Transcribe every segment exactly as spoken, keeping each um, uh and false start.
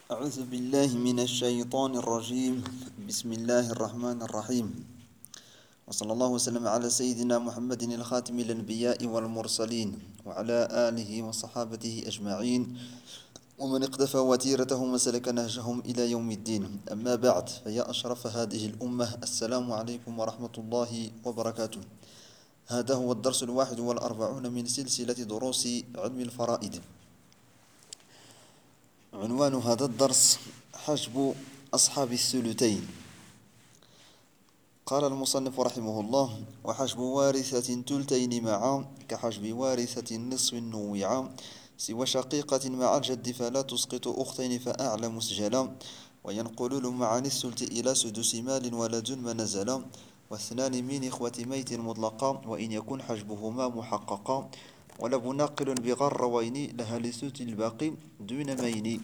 أعوذ بالله من الشيطان الرجيم. بسم الله الرحمن الرحيم. وصلى الله وسلم على سيدنا محمد الخاتم الأنبياء والمرسلين وعلى آله وصحابته أجمعين ومن اقتفى وتيرتهم وسلك نهجهم إلى يوم الدين. أما بعد، فيا أشرف هذه الأمة، السلام عليكم ورحمة الله وبركاته. هذا هو الدرس الواحد والأربعون من سلسلة دروس علم الفرائض. عنوان هذا الدرس: حجب أصحاب الثلثين. قال المصنف رحمه الله: وحجب وارثة تلتين معا كحجب وارثة النصف نوعا، سوى شقيقة مع الجد فلا تسقط أختين فأعلى مسجلا، وينقلون معا الثلث إلى سدس مال ولد ما نزلا، واثنان من إخوة ميت مطلقا وإن يكن حجبهما محققا، ولب ناقل بغروين لها لثلث الباقي دون مين.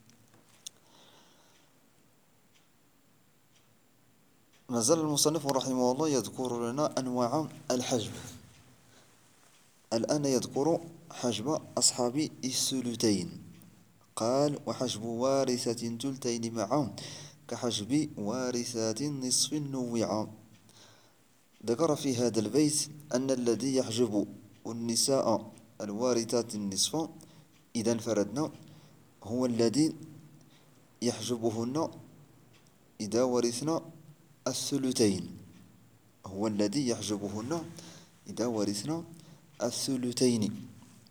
ما زال المصنف رحمه الله يذكر لنا أنواع الحجب. الآن يذكر حجب أصحاب الثلثين. قال: وحجب وارثة تلتين معا كحجب وارثات نصف نوعا. ذكر في هذا البيت أن الذي يحجب النساء الوارثات النصف إذا انفردنا هو الذي يحجبهن إذا ورثنا الثلثين، هو الذي يحجبهن إذا ورثنا الثلثين،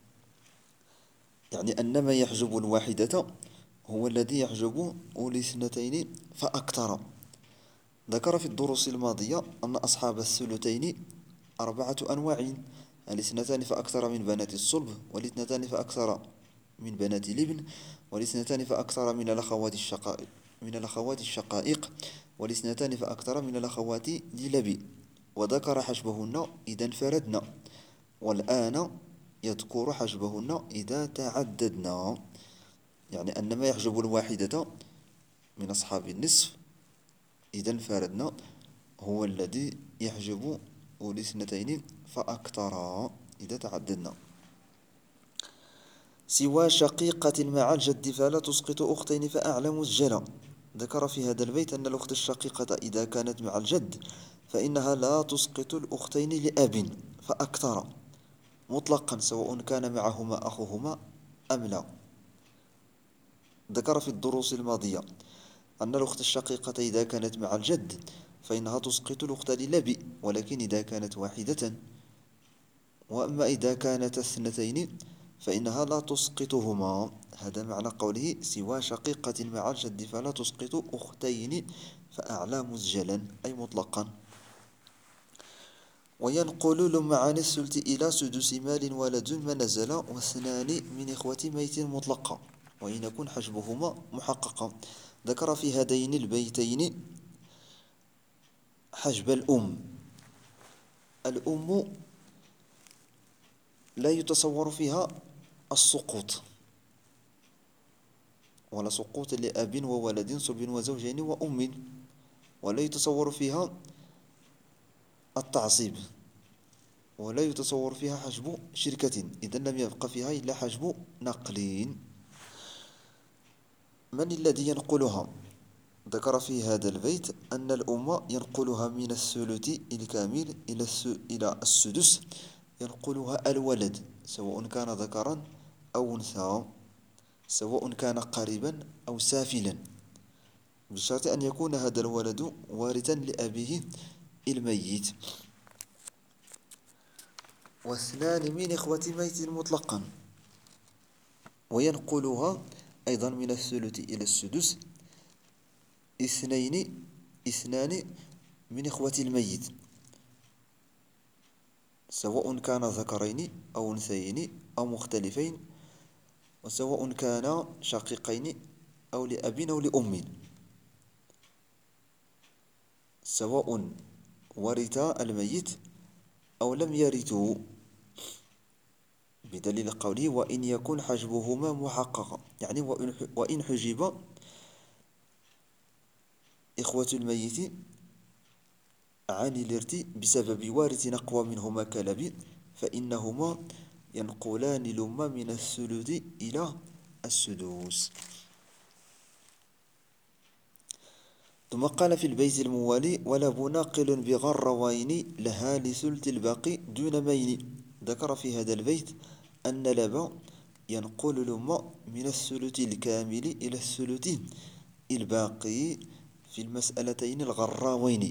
يعني أن ما يحجب الواحدة هو الذي يحجب الاثنتين فأكثر. ذكر في الدروس الماضية أن أصحاب الثلثين أربعة أنواع: الاثنتان فأكثر من بنات الصلب، والاثنتان فأكثر من بنات الابن، والاثنتان فأكثر من الأخوات الشقائق من الأخوات الشقائق والاثنتان فأكثر من الأخوات للأب. وذكر حجبهن إذا انفردنا، والآن يذكر حجبهن إذا تعددنا، يعني أن ما يحجب الواحدة من أصحاب النصف إذا انفردنا هو الذي يحجب الاثنتين فأكثر إذا تعددنا. سوى شقيقة مع الجد فلا تسقط أختين فأعلى مسجلا. ذكر في هذا البيت أن الأخت الشقيقة إذا كانت مع الجد فإنها لا تسقط الأختين لأب فأكثر مطلقا، سواء كان معهما أخوهما أم لا. ذكر في الدروس الماضية أن الأخت الشقيقة إذا كانت مع الجد فإنها تسقط الأخت للأب، ولكن إذا كانت واحدة. وأما إذا كانت اثنتين فإنها لا تسقطهما. هذا معنى قوله: سوى شقيقة مع الجد فلا تسقط أختين فأعلى مسجلا، أي مطلقا. وينقل معا الثلث إلى سدس مال ولد ما نزل، واثنان من إخوة ميت مطلقا وإن يكن حجبهما محققا. ذكر في هذين البيتين حجب الأم. الأم لا يتصور فيها السقوط، ولا سقوط لأب وولد صلب وزوجين وأم، ولا يتصور فيها التعصيب، ولا يتصور فيها حجب شركة، إذن لم يبقى فيها إلا حجب نقل. من الذي ينقلها؟ ذكر في هذا البيت أن الأم ينقلها من الثلث الكامل إلى السدس، ينقلها الولد سواء كان ذكرا أو أنثى، سواء كان قريبا أو سافلا، بشرط أن يكون هذا الولد وارثا لأبيه الميت. واثنان من إخوة ميت مطلقا، وينقلها أيضا من الثلث إلى السدس اثنين اثنان من إخوة الميت، سواء كان ذكرين أو أنثيين أو مختلفين، وسواء كان شقيقين أو لأب أو لأم، سواء ورثا الميت أو لم يرثوا، بدليل قوله: وإن يكن حجبهما محققا، يعني وإن حجب إخوة الميت عن الإرث بسبب وارث أقوى منهما كالأب فإنهما ينقلان الأم من الثلث إلى السدوس. ثم قال في البيت الموالي: ولب ناقل بغروين لها لثلث الباقي دون مين. ذكر في هذا البيت أن لب ينقل الأمة من الثلث الكامل إلى الثلث الباقي في المسألتين الغراوين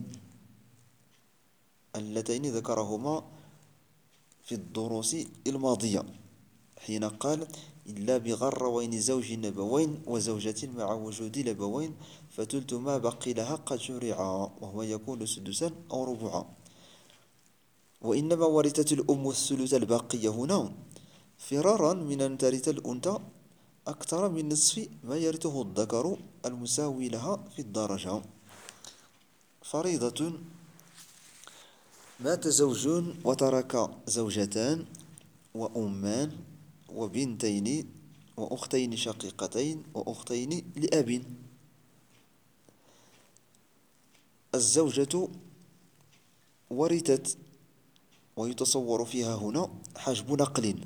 اللتين ذكرهما في الدروس الماضية، حين قال: إلا بغروين زوج نبوين وزوجة مع وجود لبوين فتلت ما بقي لها قد شرعا، وهو يكون سدسا أو ربعا. وإنما ورثت الأم الثلث الباقي هنا فرارا من أن ترث الأنثى أكثر من نصف ما يرثه الذكر المساوي لها في الدرجة. فريضة: مات زوج وترك زوجتان وأمان وبنتين وأختين شقيقتين وأختين لأب. الزوجة ورثت، ويتصور فيها هنا حجب نقل،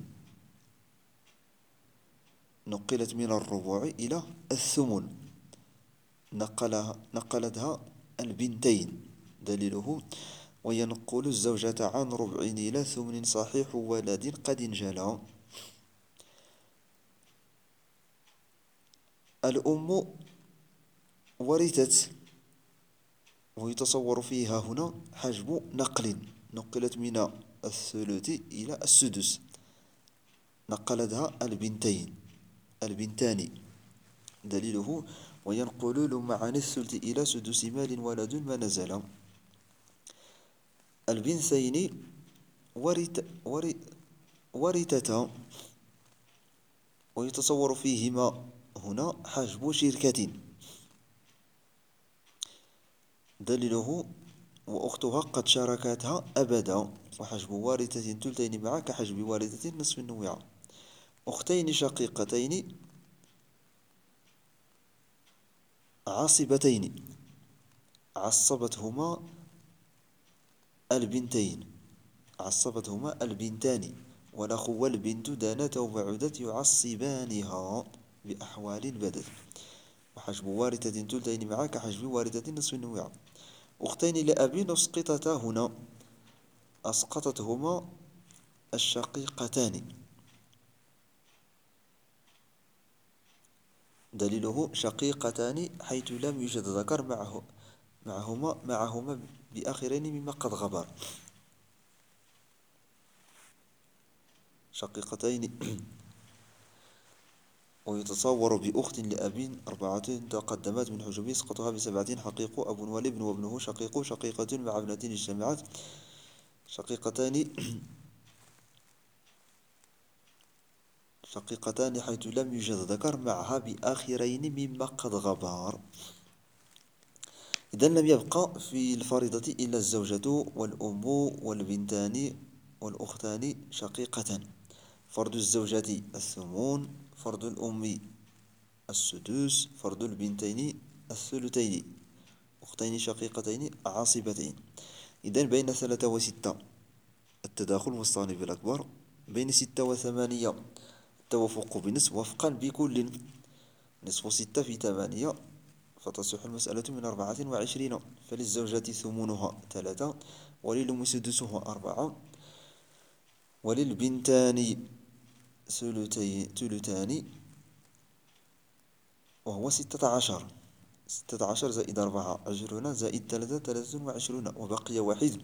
نقلت من الربع إلى الثمن، نقلها نقلتها البنتين. دليله: وينقل الزوجة عن ربع إلى ثمن صحيح ولد قد انجلى. الأم ورثت، ويتصور فيها هنا حجب نقل، نقلت من الثلث إلى السدس، نقلتها البنتين البنتان. دليله: وينقلون عن الثلث إلى سدس مال ولد ما نزل. البنتين ورث ورثتا، ويتصور فيهما هنا حجب شركة. دليله: وأختها قد شاركتها أبدا، وحجب وارثة تلتين معا كحجب وارثة نصف النوع. أختين شقيقتين عاصبتين عصبتهما البنتين عصبتهما البنتان، والأخ والبنت دانتا وبعدت يعصبانها بأحوال البدن. وحجب وارثة تلتين معا كحجب وارثة نصف النوع. أختين لأب أسقطتا هنا، أسقطتهما الشقيقتان. دليله: شقيقتان حيث لم يوجد ذكر معه معهما معهما بآخرين مما قد غبر. شقيقتين. ويتصور بأخت لأب أربعة تقدمت من حجب يسقطها بسبعة: حقيق أب والابن وابنه شقيق شقيقة مع ابنتين اجتمعت. شقيقتان شقيقتان حيث لم يوجد ذكر معها بآخرين مما قد غبر. إذن لم يبقى في الفريضة إلا الزوجة والأم والبنتان والأختان شقيقة. فرض الزوجة الثمون، فرض الأم السدس، فرض البنتين الثلثين، أختين شقيقتين عاصبتين. إذن بين ثلاثة وستة التداخل والصانب الأكبر، بين ستة وثمانية التوافق بنصف وفقا بكل. نصف ستة في ثمانية فتصح المسألة من أربعة وعشرين. فللزوجة ثمنها ثلاثة، وللأم سدسها أربعة، وللبنتان ثلثان وهو ستة عشر. ستة عشر زائد أربعة عشرون زائد ثلاثة ثلاثة وعشرون، وبقي واحد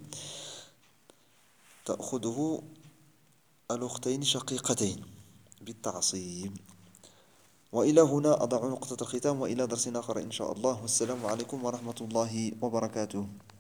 تأخذه الأختين شقيقتين بالتعصيب. وإلى هنا أضع نقطة الختام، وإلى درس آخر إن شاء الله، والسلام عليكم ورحمة الله وبركاته.